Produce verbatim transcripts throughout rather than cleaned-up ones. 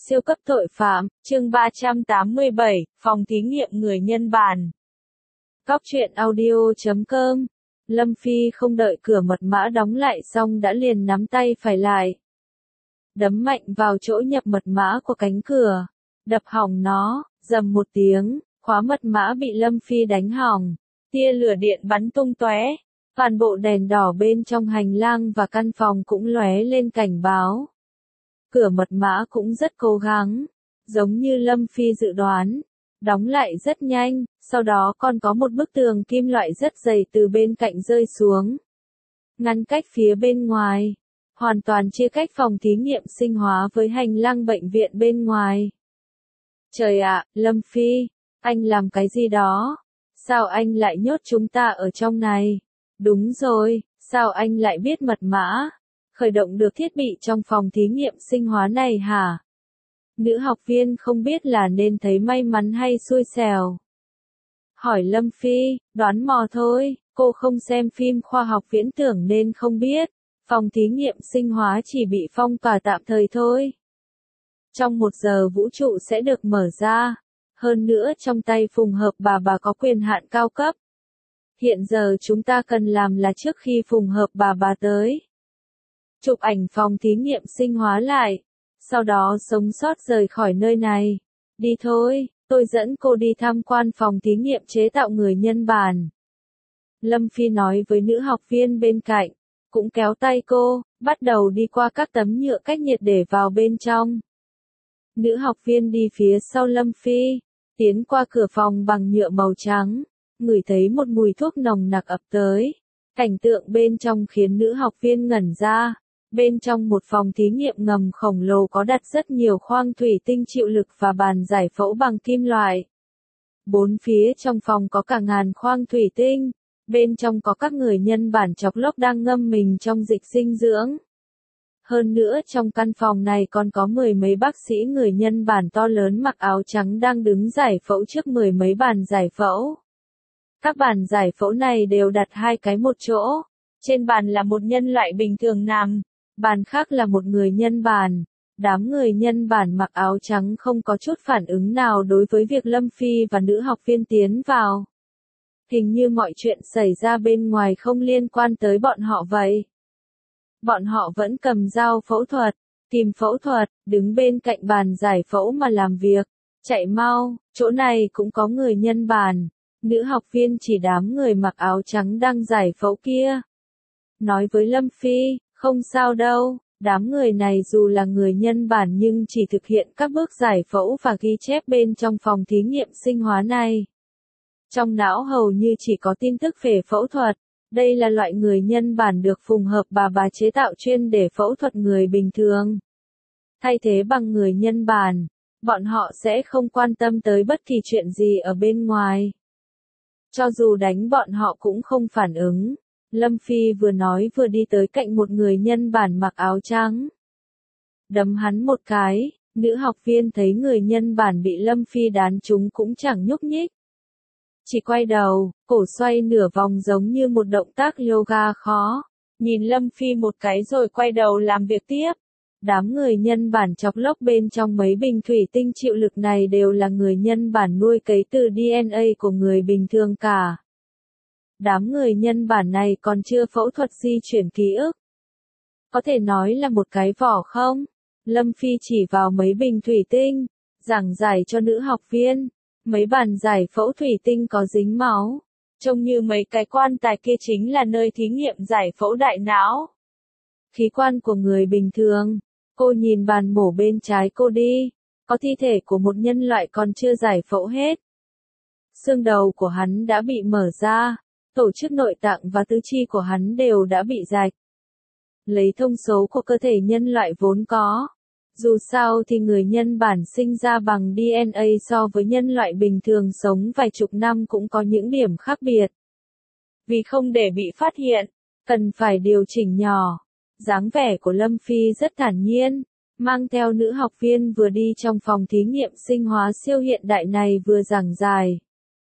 siêu cấp tội phạm, chương ba trăm tám mươi bảy, phòng thí nghiệm người nhân bản. Góc truyện audio chấm com. Lâm Phi không đợi cửa mật mã đóng lại xong đã liền nắm tay phải lại. Đấm mạnh vào chỗ nhập mật mã của cánh cửa. Đập hỏng nó, rầm một tiếng, khóa mật mã bị Lâm Phi đánh hỏng. Tia lửa điện bắn tung tóe. Toàn bộ đèn đỏ bên trong hành lang và căn phòng cũng lóe lên cảnh báo. Cửa mật mã cũng rất cố gắng, giống như Lâm Phi dự đoán, đóng lại rất nhanh, sau đó còn có một bức tường kim loại rất dày từ bên cạnh rơi xuống. Ngăn cách phía bên ngoài, hoàn toàn chia cách phòng thí nghiệm sinh hóa với hành lang bệnh viện bên ngoài. Trời ạ, Lâm Phi, anh làm cái gì đó? Sao anh lại nhốt chúng ta ở trong này? Đúng rồi, sao anh lại biết mật mã? Khởi động được thiết bị trong phòng thí nghiệm sinh hóa này hả? Nữ học viên không biết là nên thấy may mắn hay xui xẻo. Hỏi Lâm Phi, đoán mò thôi, cô không xem phim khoa học viễn tưởng nên không biết. Phòng thí nghiệm sinh hóa chỉ bị phong tỏa tạm thời thôi. Trong một giờ vũ trụ sẽ được mở ra. Hơn nữa trong tay Phùng Hợp bà bà có quyền hạn cao cấp. Hiện giờ chúng ta cần làm là trước khi Phùng Hợp bà bà tới, chụp ảnh phòng thí nghiệm sinh hóa lại, sau đó sống sót rời khỏi nơi này. Đi thôi, tôi dẫn cô đi tham quan phòng thí nghiệm chế tạo người nhân bản. Lâm Phi nói với nữ học viên bên cạnh, cũng kéo tay cô, bắt đầu đi qua các tấm nhựa cách nhiệt để vào bên trong. Nữ học viên đi phía sau Lâm Phi, tiến qua cửa phòng bằng nhựa màu trắng, ngửi thấy một mùi thuốc nồng nặc ập tới. Cảnh tượng bên trong khiến nữ học viên ngẩn ra. Bên trong một phòng thí nghiệm ngầm khổng lồ có đặt rất nhiều khoang thủy tinh chịu lực và bàn giải phẫu bằng kim loại. Bốn phía trong phòng có cả ngàn khoang thủy tinh. Bên trong có các người nhân bản chọc lốc đang ngâm mình trong dịch dinh dưỡng. Hơn nữa trong căn phòng này còn có mười mấy bác sĩ người nhân bản to lớn mặc áo trắng đang đứng giải phẫu trước mười mấy bàn giải phẫu. Các bàn giải phẫu này đều đặt hai cái một chỗ. Trên bàn là một nhân loại bình thường nằm, bàn khác là một người nhân bản. Đám người nhân bản mặc áo trắng không có chút phản ứng nào đối với việc Lâm Phi và nữ học viên tiến vào. Hình như mọi chuyện xảy ra bên ngoài không liên quan tới bọn họ vậy. Bọn họ vẫn cầm dao phẫu thuật, kìm phẫu thuật, đứng bên cạnh bàn giải phẫu mà làm việc. Chạy mau, chỗ này cũng có người nhân bản. Nữ học viên chỉ đám người mặc áo trắng đang giải phẫu kia. Nói với Lâm Phi, không sao đâu, đám người này dù là người nhân bản nhưng chỉ thực hiện các bước giải phẫu và ghi chép bên trong phòng thí nghiệm sinh hóa này. Trong não hầu như chỉ có tin tức về phẫu thuật. Đây là loại người nhân bản được Phùng Hợp bà bà chế tạo chuyên để phẫu thuật người bình thường. Thay thế bằng người nhân bản, bọn họ sẽ không quan tâm tới bất kỳ chuyện gì ở bên ngoài. Cho dù đánh bọn họ cũng không phản ứng. Lâm Phi vừa nói vừa đi tới cạnh một người nhân bản mặc áo trắng. Đấm hắn một cái, nữ học viên thấy người nhân bản bị Lâm Phi đán trúng cũng chẳng nhúc nhích. Chỉ quay đầu, cổ xoay nửa vòng giống như một động tác yoga khó. Nhìn Lâm Phi một cái rồi quay đầu làm việc tiếp. Đám người nhân bản chọc lốc bên trong mấy bình thủy tinh chịu lực này đều là người nhân bản nuôi cấy từ đê en a của người bình thường cả. Đám người nhân bản này còn chưa phẫu thuật di chuyển ký ức. Có thể nói là một cái vỏ không? Lâm Phi chỉ vào mấy bình thủy tinh, giảng giải cho nữ học viên. Mấy bàn giải phẫu thủy tinh có dính máu. Trông như mấy cái quan tài kia chính là nơi thí nghiệm giải phẫu đại não. Khí quan của người bình thường. Cô nhìn bàn mổ bên trái cô đi. Có thi thể của một nhân loại còn chưa giải phẫu hết. Xương đầu của hắn đã bị mở ra. Tổ chức nội tạng và tứ chi của hắn đều đã bị rạch. Lấy thông số của cơ thể nhân loại vốn có. Dù sao thì người nhân bản sinh ra bằng đê en a so với nhân loại bình thường sống vài chục năm cũng có những điểm khác biệt. Vì không để bị phát hiện, cần phải điều chỉnh nhỏ. Dáng vẻ của Lâm Phi rất thản nhiên, mang theo nữ học viên vừa đi trong phòng thí nghiệm sinh hóa siêu hiện đại này vừa giảng giải.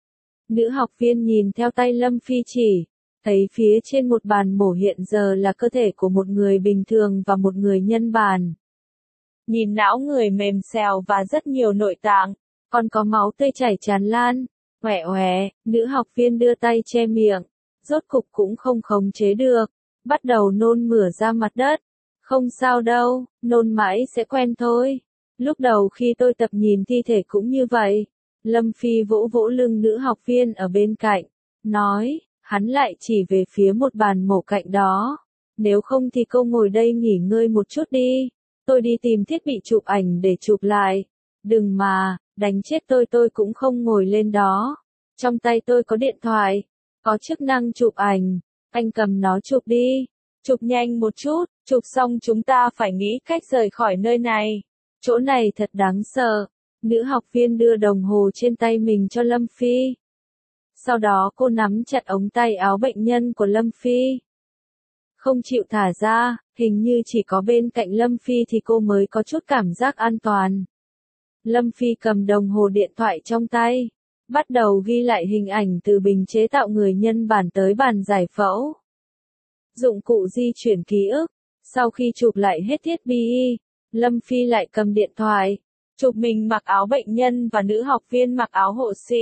Nữ học viên nhìn theo tay Lâm Phi chỉ, thấy phía trên một bàn mổ hiện giờ là cơ thể của một người bình thường và một người nhân bản. nhìn não người mềm xèo và rất nhiều nội tạng, còn có máu tươi chảy tràn lan. Oẻ oẻ, nữ học viên đưa tay che miệng, rốt cục cũng không khống chế được, bắt đầu nôn mửa ra mặt đất. Không sao đâu, nôn mãi sẽ quen thôi. Lúc đầu khi tôi tập nhìn thi thể cũng như vậy. Lâm Phi vỗ vỗ lưng nữ học viên ở bên cạnh, nói, hắn lại chỉ về phía một bàn mổ cạnh đó. Nếu không thì cô ngồi đây nghỉ ngơi một chút đi, tôi đi tìm thiết bị chụp ảnh để chụp lại. Đừng mà, đánh chết tôi tôi cũng không ngồi lên đó. Trong tay tôi có điện thoại, có chức năng chụp ảnh, anh cầm nó chụp đi. Chụp nhanh một chút, chụp xong chúng ta phải nghĩ cách rời khỏi nơi này. Chỗ này thật đáng sợ. Nữ học viên đưa đồng hồ trên tay mình cho Lâm Phi. Sau đó cô nắm chặt ống tay áo bệnh nhân của Lâm Phi. Không chịu thả ra, hình như chỉ có bên cạnh Lâm Phi thì cô mới có chút cảm giác an toàn. Lâm Phi cầm đồng hồ điện thoại trong tay, bắt đầu ghi lại hình ảnh từ bình chế tạo người nhân bản tới bàn giải phẫu. Dụng cụ di chuyển ký ức, sau khi chụp lại hết thiết bị, Lâm Phi lại cầm điện thoại, chụp mình mặc áo bệnh nhân và nữ học viên mặc áo hộ sĩ.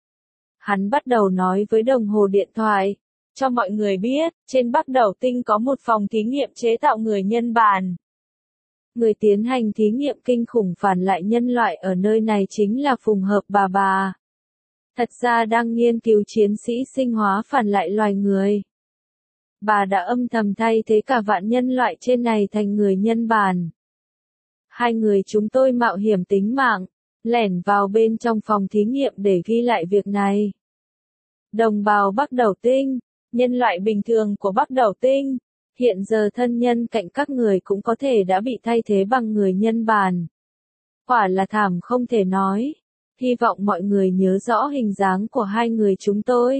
Hắn bắt đầu nói với đồng hồ điện thoại, cho mọi người biết, trên Bắc Đẩu Tinh có một phòng thí nghiệm chế tạo người nhân bản. Người tiến hành thí nghiệm kinh khủng phản lại nhân loại ở nơi này chính là Phùng Hợp bà bà. Thật ra đang nghiên cứu chiến sĩ sinh hóa phản lại loài người. Bà đã âm thầm thay thế cả vạn nhân loại trên này thành người nhân bản. Hai người chúng tôi mạo hiểm tính mạng, lẻn vào bên trong phòng thí nghiệm để ghi lại việc này. Đồng bào Bắc Đẩu Tinh, nhân loại bình thường của Bắc Đẩu Tinh, hiện giờ thân nhân cạnh các người cũng có thể đã bị thay thế bằng người nhân bản. Quả là thảm không thể nói. Hy vọng mọi người nhớ rõ hình dáng của hai người chúng tôi.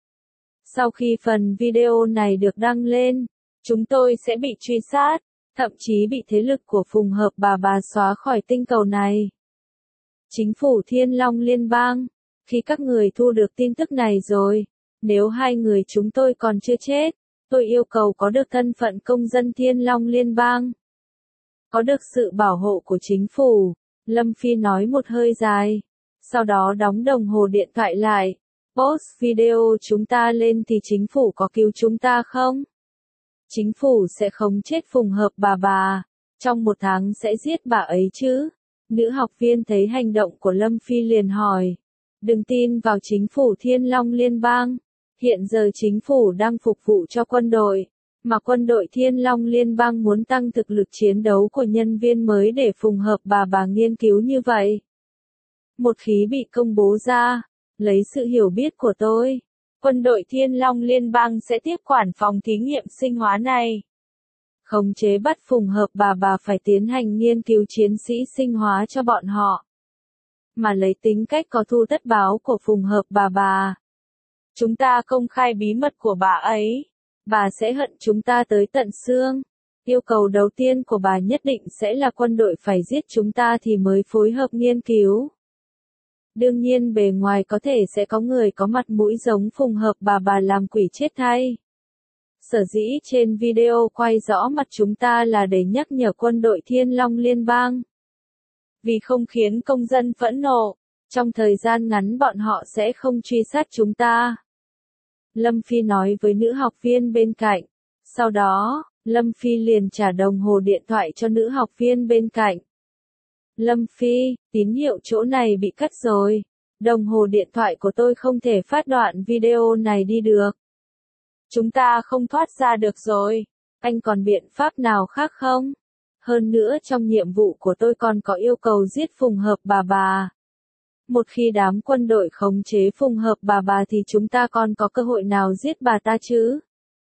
Sau khi phần video này được đăng lên, chúng tôi sẽ bị truy sát, thậm chí bị thế lực của Phùng Hợp bà bà xóa khỏi tinh cầu này. Chính phủ Thiên Long Liên bang, khi các người thu được tin tức này rồi, nếu hai người chúng tôi còn chưa chết, tôi yêu cầu có được thân phận công dân Thiên Long Liên bang. Có được sự bảo hộ của chính phủ, Lâm Phi nói một hơi dài, sau đó đóng đồng hồ điện thoại lại. Post video chúng ta lên thì chính phủ có cứu chúng ta không? Chính phủ sẽ không chết Phùng Hợp bà bà, trong một tháng sẽ giết bà ấy chứ? Nữ học viên thấy hành động của Lâm Phi liền hỏi. Đừng tin vào chính phủ Thiên Long Liên bang. Hiện giờ chính phủ đang phục vụ cho quân đội, mà quân đội Thiên Long Liên bang muốn tăng thực lực chiến đấu của nhân viên mới để Phùng Hợp bà bà nghiên cứu như vậy. Một khi bị công bố ra, lấy sự hiểu biết của tôi, quân đội Thiên Long Liên bang sẽ tiếp quản phòng thí nghiệm sinh hóa này. Khống chế bắt Phùng Hợp bà bà phải tiến hành nghiên cứu chiến sĩ sinh hóa cho bọn họ. Mà lấy tính cách có thu tất báo của Phùng Hợp bà bà. Chúng ta công khai bí mật của bà ấy, bà sẽ hận chúng ta tới tận xương. Yêu cầu đầu tiên của bà nhất định sẽ là quân đội phải giết chúng ta thì mới phối hợp nghiên cứu. Đương nhiên bề ngoài có thể sẽ có người có mặt mũi giống Phùng Hợp bà bà làm quỷ chết thay. Sở dĩ trên video quay rõ mặt chúng ta là để nhắc nhở quân đội Thiên Long Liên bang. Vì không khiến công dân phẫn nộ, trong thời gian ngắn bọn họ sẽ không truy sát chúng ta. Lâm Phi nói với nữ học viên bên cạnh. Sau đó, Lâm Phi liền trả đồng hồ điện thoại cho nữ học viên bên cạnh. Lâm Phi, tín hiệu chỗ này bị cắt rồi. Đồng hồ điện thoại của tôi không thể phát đoạn video này đi được. Chúng ta không thoát ra được rồi. Anh còn biện pháp nào khác không? Hơn nữa trong nhiệm vụ của tôi còn có yêu cầu giết Phùng Hợp bà bà. Một khi đám quân đội khống chế Phùng Hợp bà bà thì chúng ta còn có cơ hội nào giết bà ta chứ?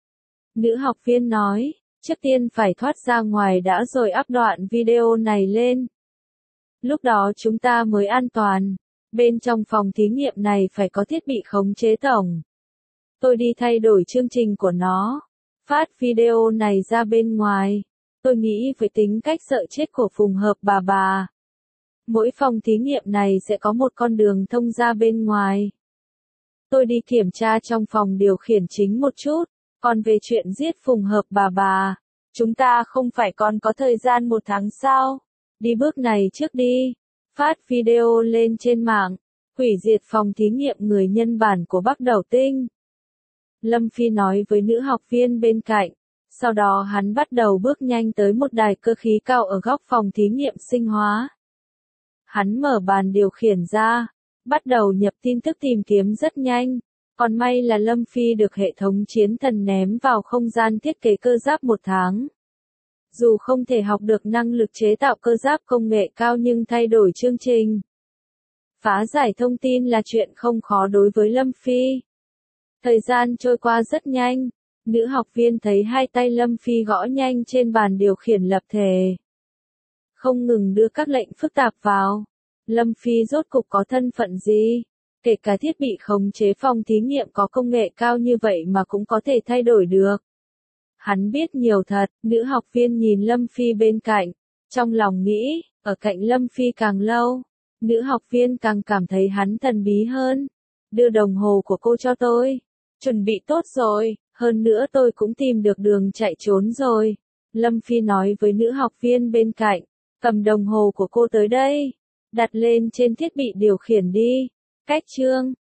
Nữ học viên nói, trước tiên phải thoát ra ngoài đã rồi up đoạn video này lên. Lúc đó chúng ta mới an toàn. Bên trong phòng thí nghiệm này phải có thiết bị khống chế tổng. Tôi đi thay đổi chương trình của nó. Phát video này ra bên ngoài. Tôi nghĩ với tính cách sợ chết của Phùng Hợp bà bà. Mỗi phòng thí nghiệm này sẽ có một con đường thông ra bên ngoài. Tôi đi kiểm tra trong phòng điều khiển chính một chút. Còn về chuyện giết Phùng Hợp bà bà, chúng ta không phải còn có thời gian một tháng sao? Đi bước này trước đi. Phát video lên trên mạng. Hủy diệt phòng thí nghiệm người nhân bản của Bắc Đầu Tinh. Lâm Phi nói với nữ học viên bên cạnh. Sau đó hắn bắt đầu bước nhanh tới một đài cơ khí cao ở góc phòng thí nghiệm sinh hóa. Hắn mở bàn điều khiển ra, bắt đầu nhập tin tức tìm kiếm rất nhanh. Còn may là Lâm Phi được hệ thống chiến thần ném vào không gian thiết kế cơ giáp một tháng. Dù không thể học được năng lực chế tạo cơ giáp công nghệ cao nhưng thay đổi chương trình. Phá giải thông tin là chuyện không khó đối với Lâm Phi. Thời gian trôi qua rất nhanh, nữ học viên thấy hai tay Lâm Phi gõ nhanh trên bàn điều khiển lập thể. Không ngừng đưa các lệnh phức tạp vào. Lâm Phi rốt cục có thân phận gì? Kể cả thiết bị khống chế phòng thí nghiệm có công nghệ cao như vậy mà cũng có thể thay đổi được. Hắn biết nhiều thật, nữ học viên nhìn Lâm Phi bên cạnh, trong lòng nghĩ, ở cạnh Lâm Phi càng lâu, nữ học viên càng cảm thấy hắn thần bí hơn. Đưa đồng hồ của cô cho tôi. Chuẩn bị tốt rồi, hơn nữa tôi cũng tìm được đường chạy trốn rồi. Lâm Phi nói với nữ học viên bên cạnh, cầm đồng hồ của cô tới đây, đặt lên trên thiết bị điều khiển đi. Cách chương